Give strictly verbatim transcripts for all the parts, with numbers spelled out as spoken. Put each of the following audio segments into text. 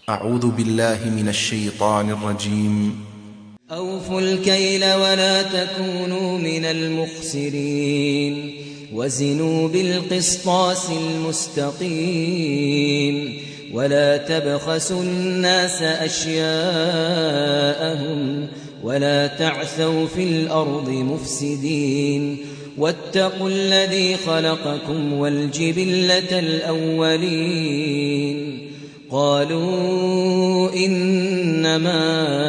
أعوذ بالله من الشيطان الرجيم. أوفوا الكيل ولا تكونوا من المخسرين وزنوا بالقسطاس المستقيم ولا تبخسوا الناس أشياءهم ولا تعثوا في الأرض مفسدين واتقوا الذي خلقكم والجبلة الأولين قالوا إنما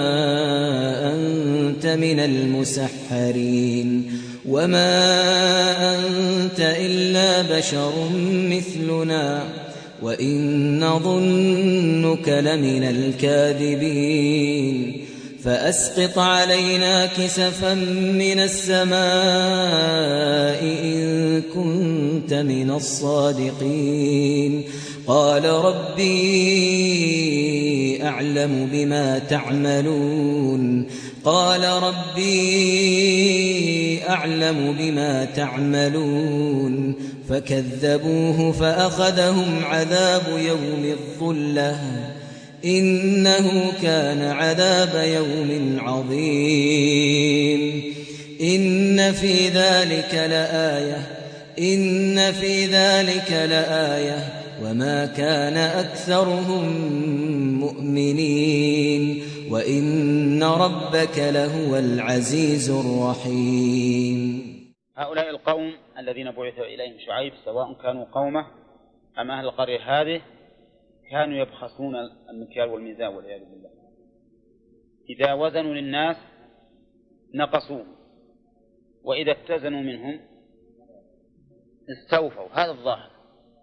أنت من المسحرين وما أنت إلا بشر مثلنا وإن نظنك لمن الكاذبين فأسقط علينا كسفا من السماء إن كنت من الصادقين قال ربي أعلم بما تعملون قال ربي أعلم بما تعملون فكذبوه فأخذهم عذاب يوم الظلة إنه كان عذاب يوم عظيم إن في ذلك لآية إن في ذلك لآية وما كان أكثرهم مؤمنين وإن ربك لهو العزيز الرحيم. هؤلاء القوم الذين بعث إليهم شعيب سواء كانوا قومه أم أهل القرية هذه كانوا يبخسون المكيال والميزان والعياذ بالله. إذا وزنوا للناس نقصوه وإذا اتزنوا منهم استوفوا. هذا الظاهر.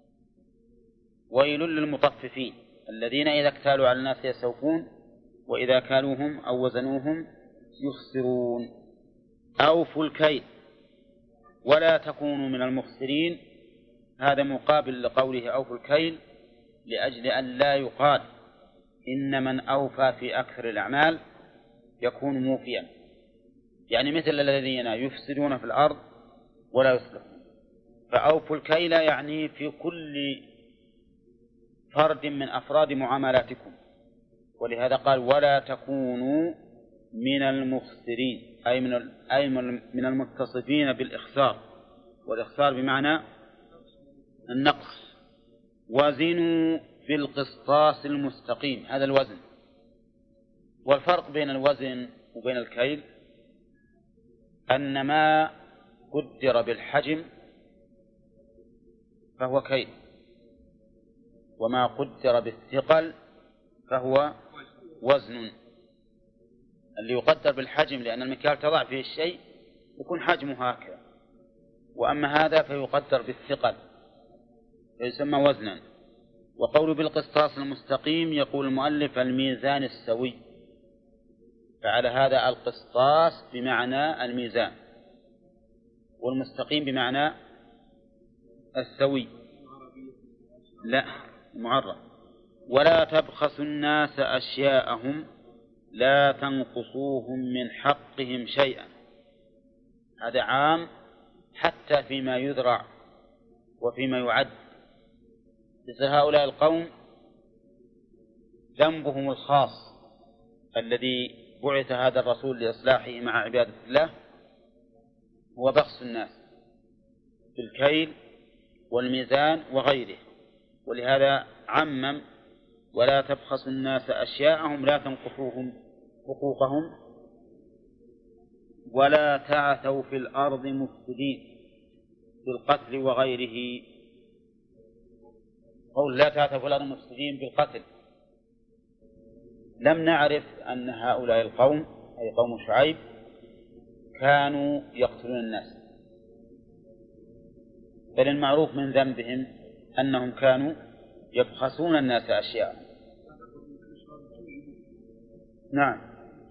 ويل للمطففين الذين إذا اكتالوا على الناس يستوفون وإذا كالوهم أو وزنوهم يخسرون. أوفوا الكيل ولا تكونوا من المخسرين. هذا مقابل لقوله أوفوا الكيل لأجل أن لا يقال إن من أوفى في أكثر الأعمال يكون موفيا، يعني مثل الذين يفسدون في الأرض ولا يصلحون. فأوفوا الكيل يعني في كل فرد من أفراد معاملاتكم، ولهذا قال ولا تكونوا من المخسرين أي من أي من المتصفين بالإخسار، والإخسار بمعنى النقص. وزنوا بالقسطاس المستقيم. هذا الوزن. والفرق بين الوزن وبين الكيل أن ما قدر بالحجم فهو كيل وما قدر بالثقل فهو وزن. اللي يقدر بالحجم لأن المكيال تضع فيه الشيء يكون حجمه هكذا، وأما هذا فيقدر بالثقل فيسمى وزنا. وقول بالقسطاس المستقيم يقول المؤلف الميزان السوي، فعلى هذا القسطاس بمعنى الميزان والمستقيم بمعنى السوي لا معرف. ولا تبخسوا الناس أشياءهم لا تنقصوهم من حقهم شيئا. هذا عام حتى فيما يذرع وفيما يعد. مثل هؤلاء القوم ذنبهم الخاص الذي بعث هذا الرسول لإصلاحه مع عبادة الله هو بخس الناس بالكيل والميزان وغيره، ولهذا عمم ولا تبخسوا الناس أشياءهم لا تنقصوهم حقوقهم ولا تعثوا في الأرض مفسدين بالقتل وغيره. قول لا تعثوا في الأرض مفسدين بالقتل، لم نعرف أن هؤلاء القوم أي قوم شعيب كانوا يقتلون الناس، بل المعروف من ذنبهم أنهم كانوا يبخسون الناس أشياء. نعم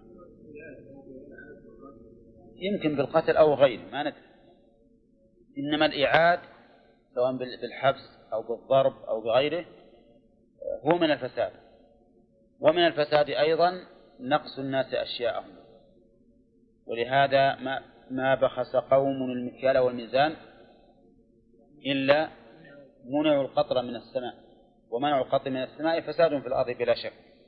يمكن بالقتل أو غيره ما ندري، إنما الإعاد سواء بالحبس أو بالضرب أو بغيره هو من الفساد. ومن الفساد أيضا نقص الناس أشياءهم، ولهذا ما, ما بخس قوم المكيال والميزان إلا منعوا القطر من السماء، ومنعوا القطر من السماء فساد في الأرض بلا شك.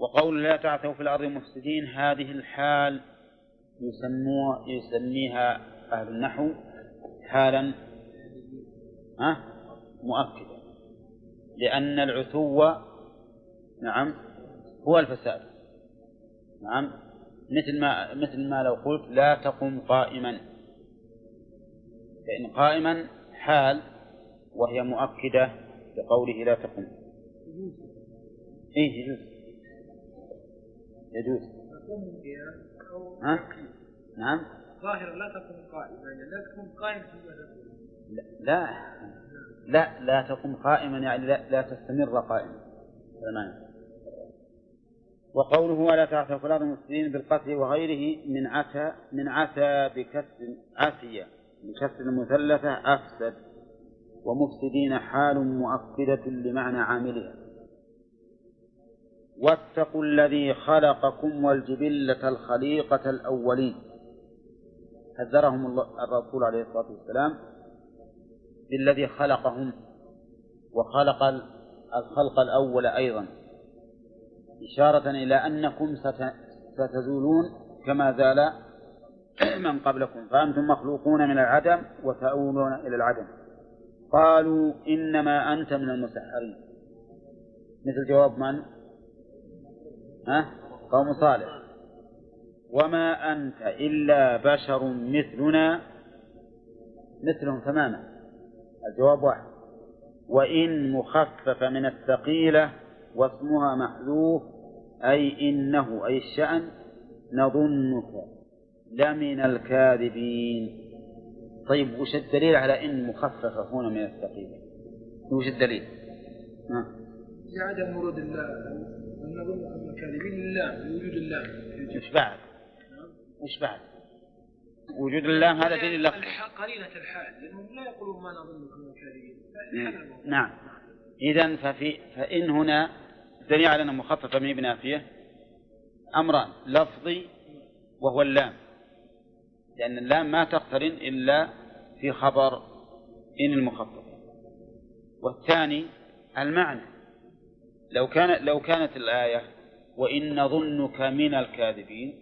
وقول لا تعثوا في الأرض مفسدين، هذه الحال يسموها يسميها أهل النحو حالا مؤكدة، لأن العثو نعم هو الفساد. نعم، مثل ما مثل ما لو قلت لا تقم قائما، فإن قائما حال وهي مؤكدة لقوله لا تقم. إيه يجوز يجوز ها؟ نعم ظاهر لا تقم قائما، يعني لا تقم قائما لا لا لا تقم قائما يعني لا, لا تستمر قائما. تمام. وقوله ولا تعثوا في الأرض مفسدين بالقتل وغيره من عتى من عتى بكسر عافية بكسر المثلثة أفسد، ومفسدين حال مؤكدة لمعنى عاملها. واتقوا الذي خلقكم والجبلة الخليقة الأولين، حذرهم الرسول عليه الصلاة والسلام بالذي خلقهم وخلق الخلق الأول أيضا، إشارة إلى أنكم ستزولون كما زال من قبلكم، فأنتم مخلوقون من العدم وتؤولون إلى العدم. قالوا إنما أنت من المسحرين، مثل جواب من؟ ها؟ قوم صالح. وما أنت إلا بشر مثلنا، مثلهم تماما، الجواب واحد. وإن مخفف من الثقيلة واسمها محذوف، أي إنه أي الشأن نظنك لمن الكاذبين. طيب وش الدليل على إن مخففة هنا من الثقيلة؟ وش الدليل؟ عدم ورود الله نظنك من الكاذبين لله لوجود الله. وش بعد؟ وش بعد؟ وجود الله هذا دليل لفظي. قرينة الحال، لأنهم لا يقولون ما نظنك من الكاذبين. نعم. إذن ففي فإن هنا دليل على أنه مخففة من بنافية أمران، لفظي وهو اللام، لأن اللام ما تقترن إلا في خبر إن المخفف. والثاني المعنى، لو كان لو كانت الآية وإن نظنك من الكاذبين،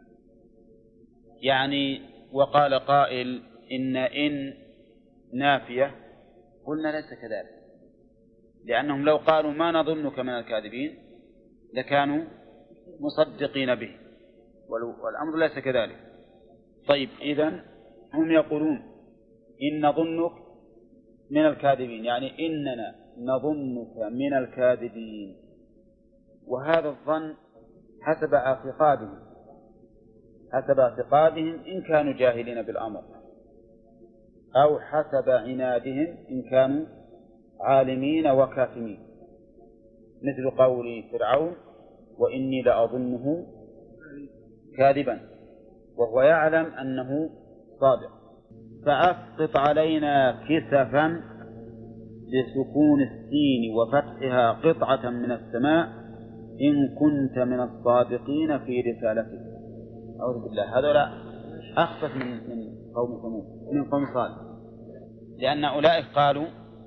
يعني وقال قائل إن إن نافية، قلنا ليس كذلك، لأنهم لو قالوا ما نظنك من الكاذبين لكانوا مصدقين به، والأمر ليس كذلك. طيب إذن هم يقولون إن نظنك من الكاذبين، يعني إننا نظنك من الكاذبين، وهذا الظن حسب اعتقادهم حسب اعتقادهم إن كانوا جاهلين بالأمر، أو حسب عنادهم إن كانوا عالمين وكاتمين، مثل قول فرعون وإني لأظنه كاذبا وهو يعلم أنه صادق. فأسقط علينا كسفا بسكون السين وفتحها قطعة من السماء إن كنت من الصادقين في رسالتك. أعوذ بالله، هذا أخفف من من قوم ثمود من قوم صالح، لأن أولئك قالوا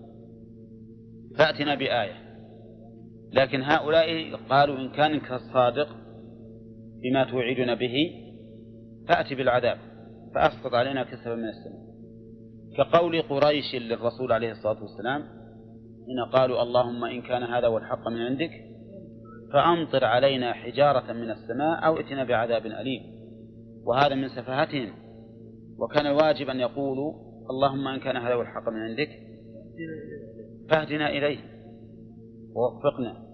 فأتنا بآية، لكن هؤلاء قالوا إن كانك الصادق بما توعدنا به فأتي بالعذاب فأسقط علينا كسفا من السماء، كقول قريش للرسول عليه الصلاة والسلام إن قالوا اللهم إن كان هذا هو الحق من عندك فأمطر علينا حجارة من السماء أو ائتنا بعذاب أليم. وهذا من سفاهتهم، وكان الواجب أن يقولوا اللهم إن كان هذا هو الحق من عندك فاهدنا إليه ووفقنا.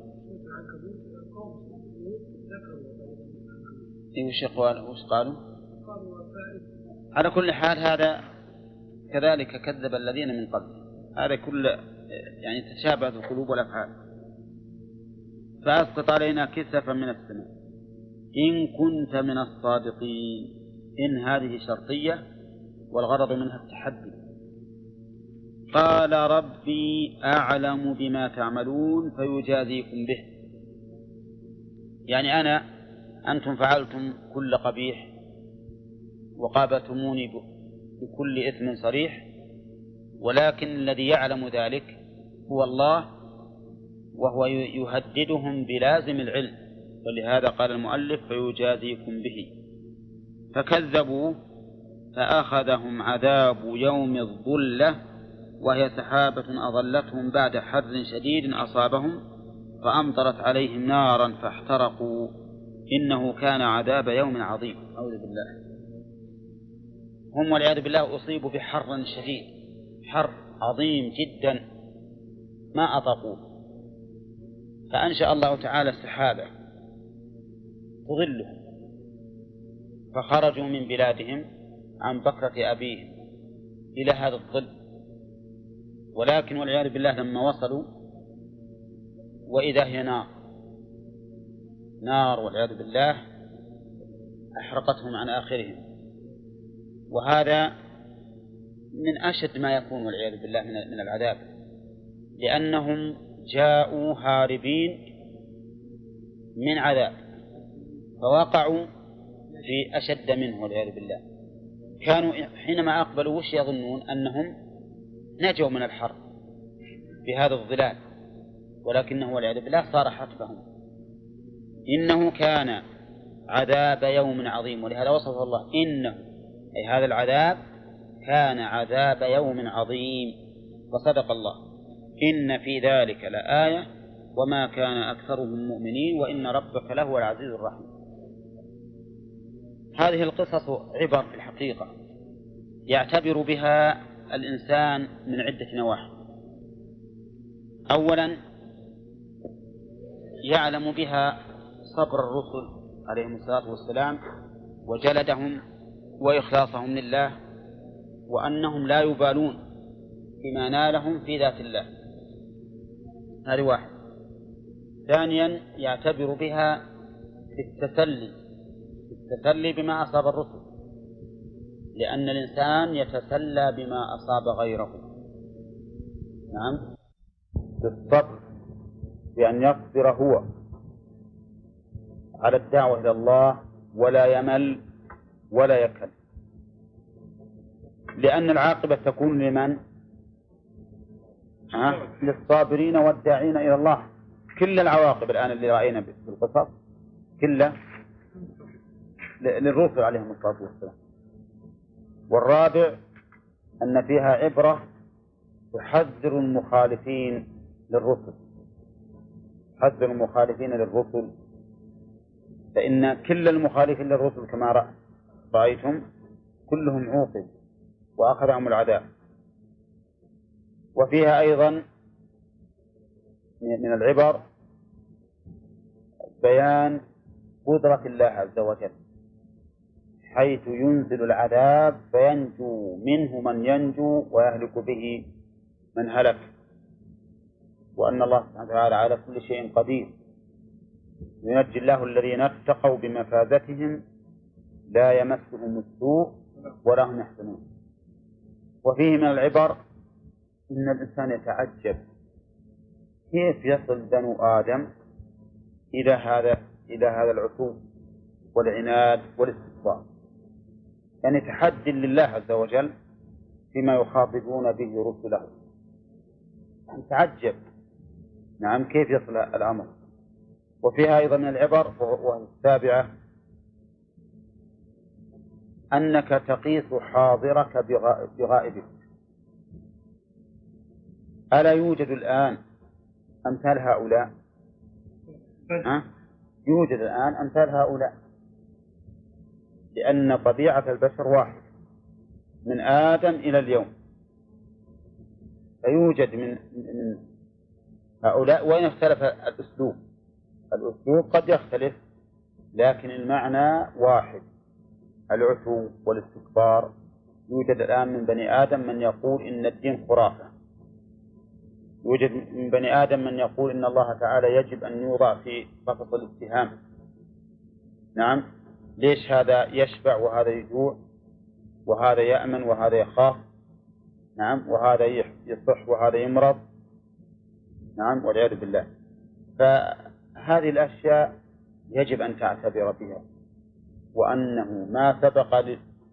وش قالوا؟ على كل حال هذا كذلك كذب الذين من قبل، هذا كل يعني تشابهت القلوب والأفعال. فأسقط علينا كسفا من السماء إن كنت من الصادقين. إن هذه شرطية والغرض منها التحدي. قال ربي أعلم بما تعملون فيجازيكم به، يعني أنا أنتم فعلتم كل قبيح وقابلتموني بكل إثم صريح، ولكن الذي يعلم ذلك هو الله، وهو يهددهم بلازم العلم ولهذا قال المؤلف فيجازيكم به. فكذبوا فأخذهم عذاب يوم الظلة وهي سحابة أظلتهم بعد حر شديد أصابهم فأمطرت عليهم نارا فاحترقوا إنه كان عذاب يوم عظيم. أعوذ بالله. هم والعياذ بالله أصيبوا بحر شديد، حر عظيم جدا ما أطاقوه، فأنشأ الله تعالى السحابة تظلهم فخرجوا من بلادهم عن بكرة أبيهم إلى هذا الظل. ولكن والعياذ بالله لما وصلوا وإذا هي نار نار والعياذ بالله أحرقتهم عن آخرهم. وهذا من أشد ما يكون والعياذ بالله من العذاب، لأنهم جاءوا هاربين من عذاب فوقعوا في أشد منه والعياذ بالله. كانوا حينما أقبلوا وش يظنون؟ أنهم نجوا من الحر بهذا الظلال، ولكنه والعياذ بالله صار حتفهم. إنه كان عذاب يوم عظيم، ولهذا وصفه الله إنه أي هذا العذاب كان عذاب يوم عظيم. وصدق الله إن في ذلك لآية وما كان أكثرهم مؤمنين وإن ربك لهو العزيز الرحيم. هذه القصص عبر في الحقيقة يعتبر بها الإنسان من عدة نواحي. أولا يعلم بها صبر الرسل عليهم الصلاة والسلام وجلدهم وإخلاصهم لله، وأنهم لا يبالون بما نالهم في ذات الله. هذه واحد. ثانيا يعتبر بها في التسلي التسلي بما أصاب الرسل، لأن الإنسان يتسلى بما أصاب غيره. نعم، بالصبر بأن يصبر هو على الدعوة إلى الله ولا يمل ولا يكل، لأن العاقبة تكون لمن؟ ها؟ للصابرين والداعين إلى الله. كل العواقب الآن اللي رأينا في القصص كلها للرسل عليهم الصلاة والسلام. والرابع أن فيها عبرة تحذر المخالفين للرسل تحذر المخالفين للرسل فإن كل المخالفين للرسل كما رأيتم كلهم عوقب وأخذهم العذاب. وفيها أيضا من العبر بيان قدرة الله عز وجل، حيث ينزل العذاب فينجو منه من ينجو ويهلك به من هلك، وأن الله سبحانه وتعالى على كل شيء قدير. ينجي الله الذين اتقوا بمفازتهم لا يمسهم السوء ولا هم يحزنون. وفيه من العبر إن الإنسان يتعجب كيف يصل بنو آدم إلى هذا إلى هذا العتو والعناد والاستكبار، يعني تحدي لله عز وجل فيما يخاطبون به رسله. تعجب نعم كيف يصل الأمر. وفيها أيضا من العبر وهي السابعة أنك تقيس حاضرك بغائبك. ألا يوجد الآن أمثال هؤلاء؟ أه؟ يوجد الآن أمثال هؤلاء، لأن طبيعة البشر واحد من آدم إلى اليوم، فيوجد من من هؤلاء وإن اختلف الأسلوب الأسلوب قد يختلف لكن المعنى واحد، العتو والاستكبار. يوجد الآن من بني آدم من يقول إن الدين خرافة، يوجد من بني آدم من يقول إن الله تعالى يجب أن يوضع في قفص الاتهام. نعم، ليش هذا يشبع وهذا يجوع وهذا يأمن وهذا يخاف؟ نعم، وهذا يصح وهذا يمرض. نعم، والعياذ بالله. فهذه الأشياء يجب أن تعتبر بها، وأنه ما سبق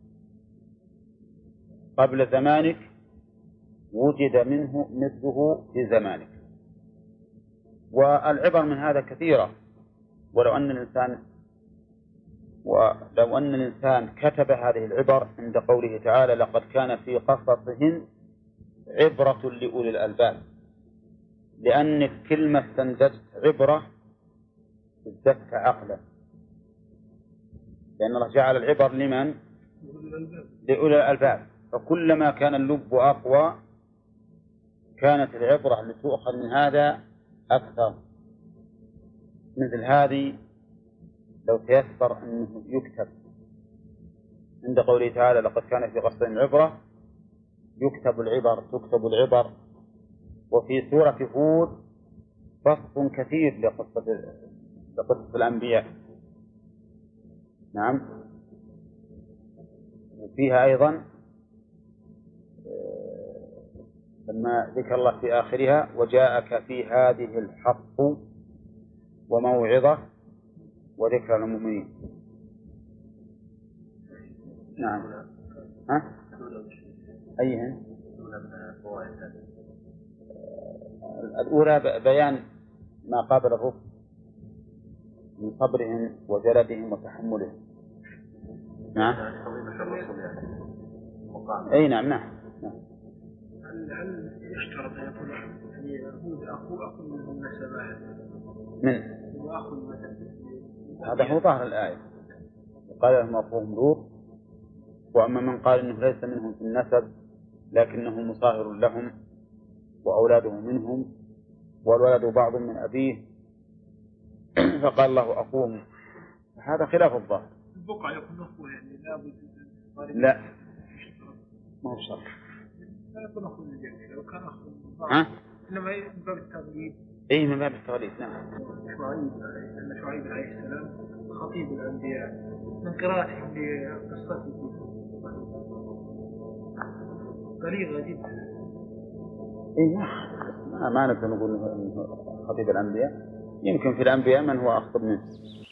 قبل زمانك وجد منه مثله في زمانك. والعبر من هذا كثيرة، ولو أن الإنسان ولو أن الإنسان كتب هذه العبر عند قوله تعالى لقد كان في قصصهم عبرة لأولي الألباب، لأنك كلمة استنتجت عبرة ازددت عقلا، لأن الله جعل العبر لمن؟ لأولي الألباب، فكلما كان اللب أقوى كانت العبرة اللي تؤخذ من هذا أكثر. مثل هذه لو تيسر أنه يكتب عند قوله تعالى لقد كان في قصصهم عبرة، يكتب العبر تكتب العبر. وفي سورة هود بسط كثير لقصة لقصة الأنبياء، نعم، وفيها أيضا لما ذكر الله في آخرها وجاءك في هذه الحق وموعظة وذكر المؤمنين. نعم. ها؟ أيهن؟ الأولى بيان ما قابل الرسل من صبرهم وجلدهم وتحملهم. نعم. أي نعم نعم. هل يشترط أن يكون يعني هود أخو أخو من النسب؟ من؟ هو أخو مثلا. هذا هو ظاهر الآية، قال لهم أخوهم لوط. وأما من قال إنه ليس منهم في النسب لكنه مصاهر لهم وأولاده منهم والولد بعض من أبيه فقال الله أخوهم، هذا خلاف الظاهر. البقعة يكون أخوه يعني لا بد. لا ما هو شرط. لا يكون أخوه للجميع لو كان أخوه ها؟ إنما من باب التغليب. إيه من باب التغليب. نعم. شعيب أن شعيب عليه السلام خطيب الأنبياء من قراءتهم لقصته بليغة جدا. إيه ما ما نقدر نقول إنه خطيب الأنبياء، يمكن في الأنبياء من هو أخطب منه.